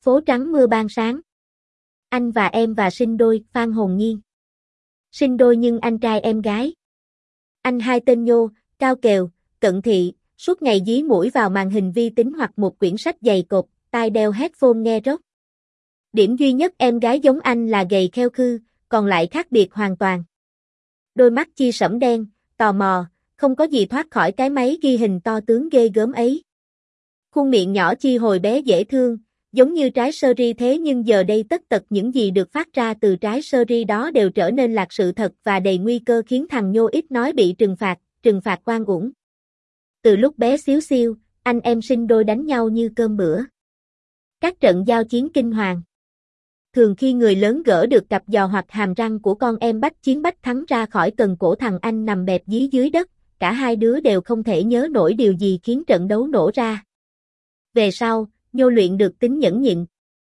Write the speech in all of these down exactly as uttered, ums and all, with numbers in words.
Phố trắng mưa ban sáng. Anh và em và sinh đôi, Phan Hồn Nhiên. Sinh đôi nhưng anh trai em gái. Anh hai tên Nhô, cao kèo, cận thị, suốt ngày dí mũi vào màn hình vi tính hoặc một quyển sách dày cộp, tai đeo headphone nghe rock. Điểm duy nhất em gái giống anh là gầy kheo khư, còn lại khác biệt hoàn toàn. Đôi mắt chi sẫm đen, tò mò, không có gì thoát khỏi cái máy ghi hình to tướng ghê gớm ấy. Khuôn miệng nhỏ chi hồi bé dễ thương, giống như trái sơ ri thế nhưng giờ đây tất tật những gì được phát ra từ trái sơ ri đó đều trở nên lạc sự thật và đầy nguy cơ khiến thằng Nhô ít nói bị trừng phạt, trừng phạt oan uổng. Từ lúc bé xíu xiu, anh em sinh đôi đánh nhau như cơm bữa. Các trận giao chiến kinh hoàng. Thường khi người lớn gỡ được cặp giò hoặc hàm răng của con em bách chiến bách thắng ra khỏi cần cổ thằng anh nằm bẹp dí dưới đất, cả hai đứa đều không thể nhớ nổi điều gì khiến trận đấu nổ ra. Về sau, Nhô luyện được tính nhẫn nhịn.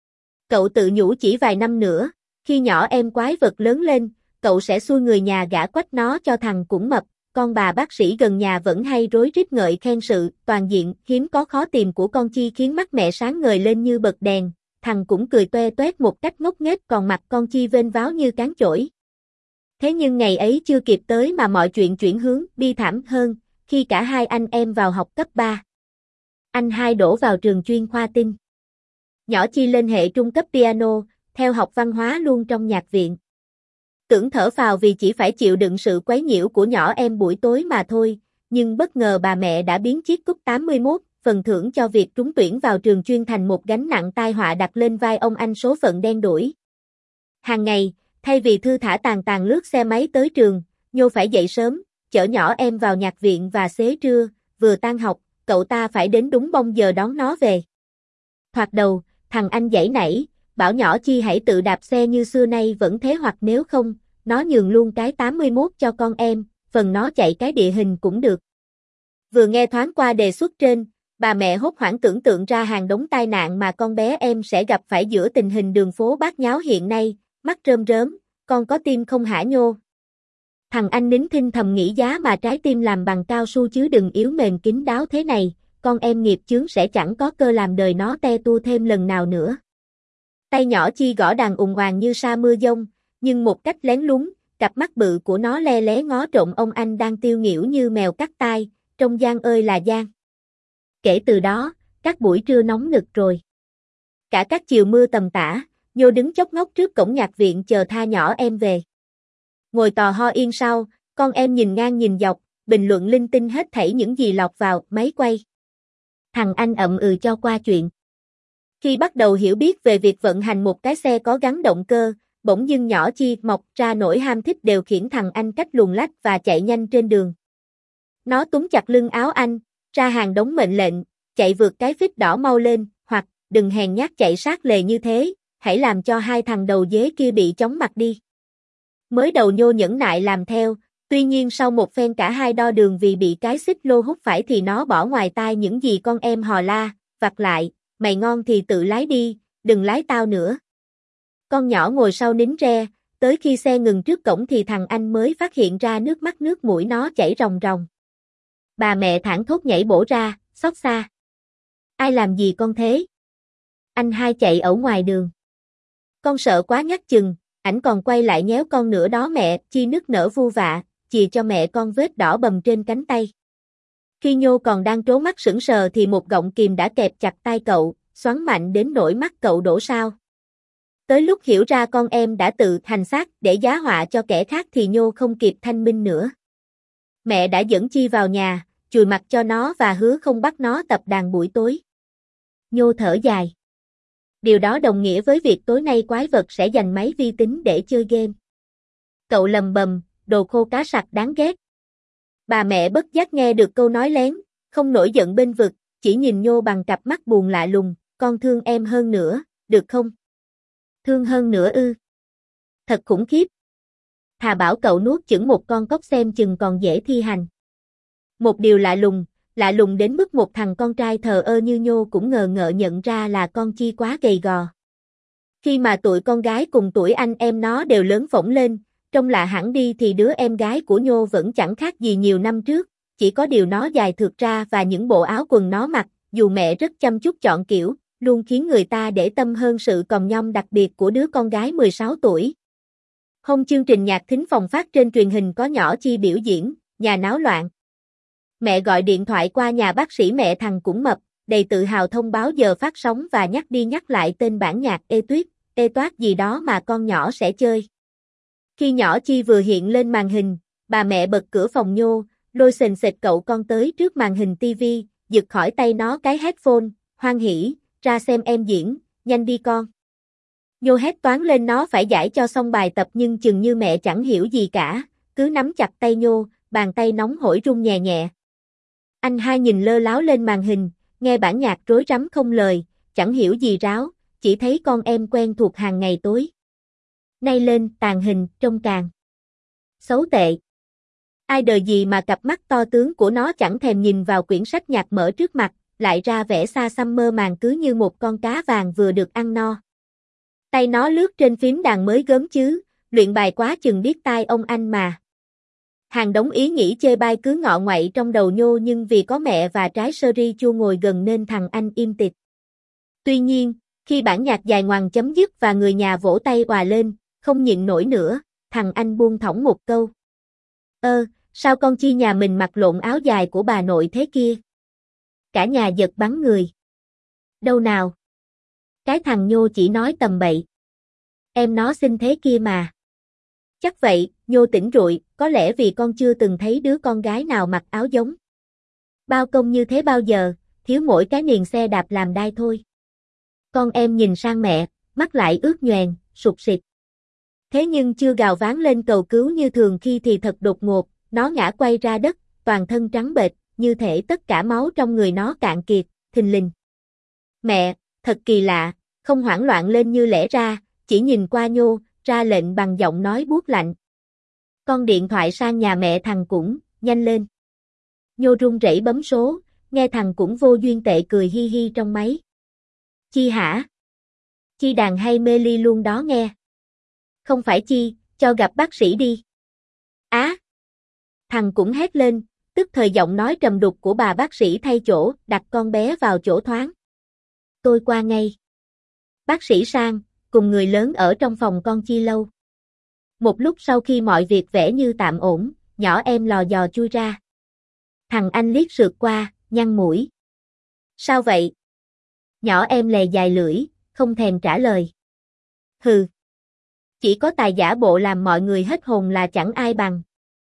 Cậu tự nhủ chỉ vài năm nữa, khi nhỏ em quái vật lớn lên, cậu sẽ xui người nhà gả quách nó cho thằng cũng mập. Con bà bác sĩ gần nhà vẫn hay rối rít ngợi khen sự toàn diện hiếm có khó tìm của con Chi khiến mắt mẹ sáng ngời lên như bật đèn, thằng cũng cười toe toét một cách ngốc nghếch còn mặt con Chi vênh váo như cán chổi. Thế nhưng ngày ấy chưa kịp tới mà mọi chuyện chuyển hướng bi thảm hơn, khi cả hai anh em vào học cấp ba. Anh hai đổ vào trường chuyên khoa tinh. Nhỏ Chi lên hệ trung cấp piano, theo học văn hóa luôn trong nhạc viện. Tưởng thở phào vì chỉ phải chịu đựng sự quấy nhiễu của nhỏ em buổi tối mà thôi, nhưng bất ngờ bà mẹ đã biến chiếc cúp tám mươi mốt, phần thưởng cho việc trúng tuyển vào trường chuyên thành một gánh nặng tai họa đặt lên vai ông anh số phận đen đủi. Hàng ngày, thay vì thư thả tàn tàn lướt xe máy tới trường, Nhô phải dậy sớm, chở nhỏ em vào nhạc viện và xế trưa, vừa tan học, cậu ta phải đến đúng bông giờ đón nó về. Thoạt đầu, thằng anh giãy nảy, bảo nhỏ Chi hãy tự đạp xe như xưa nay vẫn thế hoặc nếu không, nó nhường luôn cái tám mươi mốt cho con em, phần nó chạy cái địa hình cũng được. Vừa nghe thoáng qua đề xuất trên, bà mẹ hốt hoảng tưởng tượng ra hàng đống tai nạn mà con bé em sẽ gặp phải giữa tình hình đường phố bát nháo hiện nay, mắt rơm rớm, con có tim không hả Nhô? Thằng anh nín thinh thầm nghĩ giá mà trái tim làm bằng cao su chứ đừng yếu mềm kín đáo thế này, con em nghiệp chướng sẽ chẳng có cơ làm đời nó te tua thêm lần nào nữa. Tay nhỏ Chi gõ đàn ùng oàng như sa mưa dông, nhưng một cách lén lúng, cặp mắt bự của nó le lé ngó trộm ông anh đang tiêu nghỉu như mèo cắt tai, trông gian ơi là gian. Kể từ đó, các buổi trưa nóng nực rồi. Cả các chiều mưa tầm tã, Nhô đứng chốc ngốc trước cổng nhạc viện chờ tha nhỏ em về. Ngồi tò ho yên sau, con em nhìn ngang nhìn dọc, bình luận linh tinh hết thảy những gì lọt vào máy quay. Thằng anh ậm ừ cho qua chuyện. Khi bắt đầu hiểu biết về việc vận hành một cái xe có gắn động cơ, bỗng dưng nhỏ Chi mọc ra nỗi ham thích điều khiển thằng anh cách luồn lách và chạy nhanh trên đường. Nó túm chặt lưng áo anh, ra hàng đống mệnh lệnh, chạy vượt cái phích đỏ mau lên, hoặc đừng hèn nhát chạy sát lề như thế, hãy làm cho hai thằng đầu dế kia bị chóng mặt đi. Mới đầu Nhô nhẫn nại làm theo, tuy nhiên sau một phen cả hai đo đường vì bị cái xích lô hút phải thì nó bỏ ngoài tai những gì con em hò la, vặt lại, mày ngon thì tự lái đi, đừng lái tao nữa. Con nhỏ ngồi sau nín re, tới khi xe ngừng trước cổng thì thằng anh mới phát hiện ra nước mắt nước mũi nó chảy ròng ròng. Bà mẹ thảng thốt nhảy bổ ra, xót xa. Ai làm gì con thế? Anh hai chạy ở ngoài đường. Con sợ quá nhắc chừng, ảnh còn quay lại nhéo con nữa đó mẹ, Chi nức nở vu vạ, chìa cho mẹ con vết đỏ bầm trên cánh tay. Khi Nhô còn đang trố mắt sững sờ thì một gọng kìm đã kẹp chặt tay cậu, xoắn mạnh đến nỗi mắt cậu đổ sao. Tới lúc hiểu ra con em đã tự hành xác để giá họa cho kẻ khác thì Nhô không kịp thanh minh nữa. Mẹ đã dẫn Chi vào nhà, chùi mặt cho nó và hứa không bắt nó tập đàn buổi tối. Nhô thở dài. Điều đó đồng nghĩa với việc tối nay quái vật sẽ dành máy vi tính để chơi game. Cậu lầm bầm, đồ khô cá sặc đáng ghét. Bà mẹ bất giác nghe được câu nói lén, không nổi giận bên vực, chỉ nhìn Nhô bằng cặp mắt buồn lạ lùng, con thương em hơn nữa, được không? Thương hơn nữa ư? Thật khủng khiếp. Thà bảo cậu nuốt chửng một con cóc xem chừng còn dễ thi hành. Một điều lạ lùng, lạ lùng đến mức một thằng con trai thờ ơ như Nhô cũng ngờ ngợ nhận ra là con Chi quá gầy gò. Khi mà tụi con gái cùng tuổi anh em nó đều lớn phỗng lên, trông lạ hẳn đi thì đứa em gái của Nhô vẫn chẳng khác gì nhiều năm trước, chỉ có điều nó dài thượt ra và những bộ áo quần nó mặc, dù mẹ rất chăm chút chọn kiểu, luôn khiến người ta để tâm hơn sự còm nhom đặc biệt của đứa con gái mười sáu tuổi. Hôm chương trình nhạc thính phòng phát trên truyền hình có nhỏ Chi biểu diễn, nhà náo loạn. Mẹ gọi điện thoại qua nhà bác sĩ mẹ thằng cũng mập, đầy tự hào thông báo giờ phát sóng và nhắc đi nhắc lại tên bản nhạc Ê Tuyết, Ê Toát gì đó mà con nhỏ sẽ chơi. Khi nhỏ Chi vừa hiện lên màn hình, bà mẹ bật cửa phòng Nhô, lôi sền sệt cậu con tới trước màn hình tivi, giật khỏi tay nó cái headphone, hoan hỉ, ra xem em diễn, nhanh đi con. Nhô hét toáng lên nó phải giải cho xong bài tập nhưng chừng như mẹ chẳng hiểu gì cả, cứ nắm chặt tay Nhô, bàn tay nóng hổi run nhẹ nhẹ. Anh hai nhìn lơ láo lên màn hình, nghe bản nhạc rối rắm không lời, chẳng hiểu gì ráo, chỉ thấy con em quen thuộc hàng ngày tối. Nay lên, tàn hình, trông càng xấu tệ. Ai đời gì mà cặp mắt to tướng của nó chẳng thèm nhìn vào quyển sách nhạc mở trước mặt, lại ra vẻ xa xăm mơ màng cứ như một con cá vàng vừa được ăn no. Tay nó lướt trên phím đàn mới gớm chứ, luyện bài quá chừng biết tai ông anh mà. Hàng đống ý nghĩ chê bai cứ ngọ ngoậy trong đầu Nhô nhưng vì có mẹ và trái sơ ri chua ngồi gần nên thằng anh im tịt. Tuy nhiên, khi bản nhạc dài ngoằng chấm dứt và người nhà vỗ tay òa lên, không nhịn nổi nữa, thằng anh buông thõng một câu. Ơ, sao con Chi nhà mình mặc lộn áo dài của bà nội thế kia? Cả nhà giật bắn người. Đâu nào? Cái thằng Nhô chỉ nói tầm bậy. Em nó xinh thế kia mà. Chắc vậy, Nhô tỉnh rụi, có lẽ vì con chưa từng thấy đứa con gái nào mặc áo giống bao công như thế bao giờ, thiếu mỗi cái niền xe đạp làm đai thôi. Con em nhìn sang mẹ, mắt lại ướt nhoèn, sụt sịt. Thế nhưng chưa gào ván lên cầu cứu như thường khi thì thật đột ngột, nó ngã quay ra đất, toàn thân trắng bệch, như thể tất cả máu trong người nó cạn kiệt, thình lình. Mẹ, thật kỳ lạ, không hoảng loạn lên như lẽ ra, chỉ nhìn qua Nhô, ra lệnh bằng giọng nói buốt lạnh. Con điện thoại sang nhà mẹ thằng cũng, nhanh lên. Nhô run rẩy bấm số, nghe thằng cũng vô duyên tệ cười hi hi trong máy. Chi hả? Chi đàn hay mê ly luôn đó nghe. Không phải Chi, cho gặp bác sĩ đi. Á! Thằng cũng hét lên, tức thời giọng nói trầm đục của bà bác sĩ thay chỗ, đặt con bé vào chỗ thoáng. Tôi qua ngay. Bác sĩ sang, cùng người lớn ở trong phòng con Chi lâu. Một lúc sau khi mọi việc vẻ như tạm ổn, nhỏ em lò dò chui ra. Thằng anh liếc sượt qua, nhăn mũi. Sao vậy? Nhỏ em lè dài lưỡi, không thèm trả lời. Hừ. Chỉ có tài giả bộ làm mọi người hết hồn là chẳng ai bằng.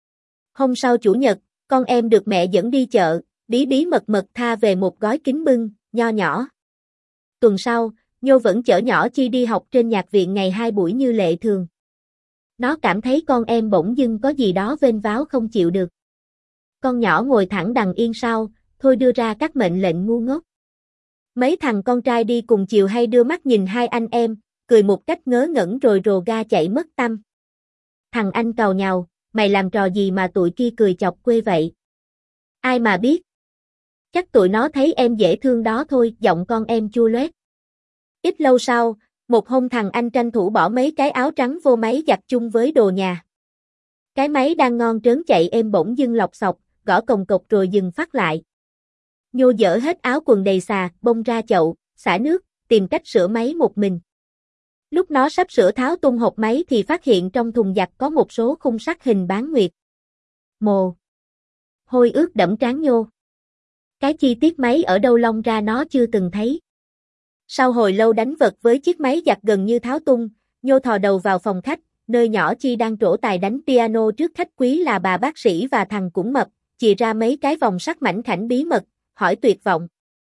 Hôm sau chủ nhật, con em được mẹ dẫn đi chợ, bí bí mật mật tha về một gói kính bưng, nho nhỏ. Tuần sau, Nhô vẫn chở nhỏ Chi đi học trên nhạc viện ngày hai buổi như lệ thường. Nó cảm thấy con em bỗng dưng có gì đó vênh váo không chịu được. Con nhỏ ngồi thẳng đằng yên sau, thôi đưa ra các mệnh lệnh ngu ngốc. Mấy thằng con trai đi cùng chiều hay đưa mắt nhìn hai anh em, cười một cách ngớ ngẩn rồi rồ ga chạy mất tăm. Thằng anh càu nhàu, mày làm trò gì mà tụi kia cười chọc quê vậy? Ai mà biết? Chắc tụi nó thấy em dễ thương đó thôi, giọng con em chua loét. Ít lâu sau, một hôm thằng anh tranh thủ bỏ mấy cái áo trắng vô máy giặt chung với đồ nhà. Cái máy đang ngon trớn chạy êm bỗng dưng lọc xọc, gõ cồng cộc rồi dừng phát lại. Nhô dỡ hết áo quần đầy xà, bông ra chậu, xả nước, tìm cách sửa máy một mình. Lúc nó sắp sửa tháo tung hộp máy thì phát hiện trong thùng giặt có một số khung sắt hình bán nguyệt. Mồ. Hôi ướt đẫm trán Nhô. Cái chi tiết máy ở đâu lông ra nó chưa từng thấy. Sau hồi lâu đánh vật với chiếc máy giặt gần như tháo tung, Nhô thò đầu vào phòng khách, nơi nhỏ Chi đang trổ tài đánh piano trước khách quý là bà bác sĩ và thằng cũng mập, chìa ra mấy cái vòng sắt mảnh khảnh bí mật, hỏi tuyệt vọng.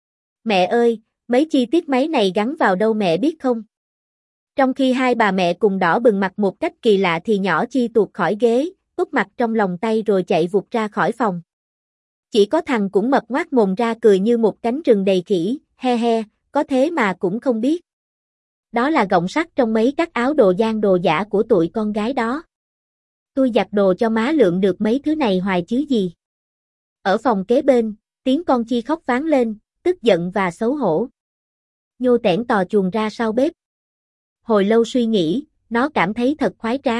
Mẹ ơi, mấy chi tiết máy này gắn vào đâu mẹ biết không? Trong khi hai bà mẹ cùng đỏ bừng mặt một cách kỳ lạ thì nhỏ Chi tuột khỏi ghế, úp mặt trong lòng tay rồi chạy vụt ra khỏi phòng. Chỉ có thằng cũng mập ngoác mồm ra cười như một cánh rừng đầy khỉ, he he, có thế mà cũng không biết. Đó là gọng sắt trong mấy các áo đồ gian đồ giả của tụi con gái đó. Tôi giặt đồ cho má lượm được mấy thứ này hoài chứ gì. Ở phòng kế bên, tiếng con Chi khóc váng lên, tức giận và xấu hổ. Nhô tẻn tò chuồn ra sau bếp. Hồi lâu suy nghĩ, nó cảm thấy thật khoái trá.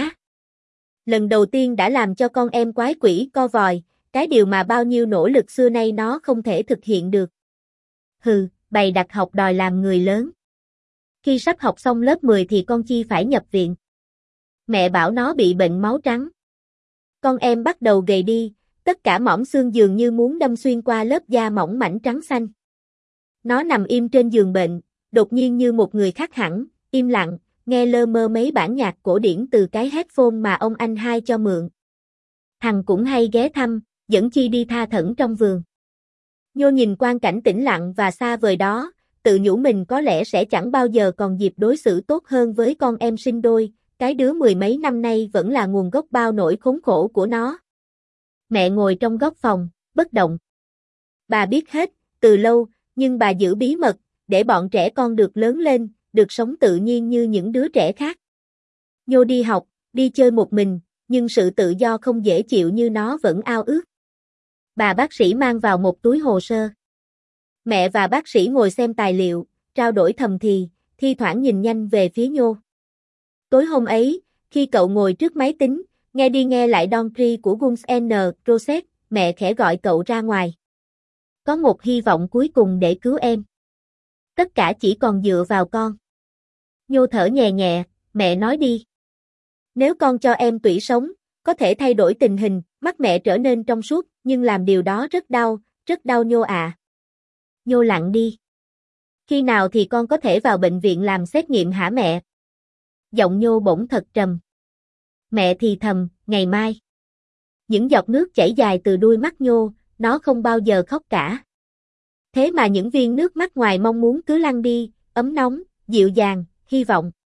Lần đầu tiên đã làm cho con em quái quỷ co vòi, cái điều mà bao nhiêu nỗ lực xưa nay nó không thể thực hiện được. Hừ, bày đặt học đòi làm người lớn. Khi sắp học xong lớp mười thì con Chi phải nhập viện. Mẹ bảo nó bị bệnh máu trắng. Con em bắt đầu gầy đi, tất cả mỏm xương dường như muốn đâm xuyên qua lớp da mỏng mảnh trắng xanh. Nó nằm im trên giường bệnh, đột nhiên như một người khác hẳn, im lặng, nghe lơ mơ mấy bản nhạc cổ điển từ cái headphone mà ông anh hai cho mượn. Thằng cũng hay ghé thăm, dẫn Chi đi tha thẩn trong vườn. Nhô nhìn quang cảnh tĩnh lặng và xa vời đó, tự nhủ mình có lẽ sẽ chẳng bao giờ còn dịp đối xử tốt hơn với con em sinh đôi, cái đứa mười mấy năm nay vẫn là nguồn gốc bao nỗi khốn khổ của nó. Mẹ ngồi trong góc phòng, bất động. Bà biết hết, từ lâu, nhưng bà giữ bí mật, để bọn trẻ con được lớn lên, được sống tự nhiên như những đứa trẻ khác. Nhô đi học, đi chơi một mình, nhưng sự tự do không dễ chịu như nó vẫn ao ước. Bà bác sĩ mang vào một túi hồ sơ. Mẹ và bác sĩ ngồi xem tài liệu, trao đổi thầm thì, thi thoảng nhìn nhanh về phía Nhô. Tối hôm ấy, khi cậu ngồi trước máy tính, nghe đi nghe lại Don't Cry của Guns N' Roses, mẹ khẽ gọi cậu ra ngoài. Có một hy vọng cuối cùng để cứu em. Tất cả chỉ còn dựa vào con. Nhô thở nhẹ nhẹ, mẹ nói đi. Nếu con cho em tủy sống, có thể thay đổi tình hình, mắt mẹ trở nên trong suốt, nhưng làm điều đó rất đau, rất đau Nhô à. Nhô lặng đi. Khi nào thì con có thể vào bệnh viện làm xét nghiệm hả mẹ? Giọng Nhô bỗng thật trầm. Mẹ thì thầm, ngày mai. Những giọt nước chảy dài từ đuôi mắt Nhô, nó không bao giờ khóc cả. Thế mà những viên nước mắt ngoài mong muốn cứ lăn đi, ấm nóng, dịu dàng, hy vọng.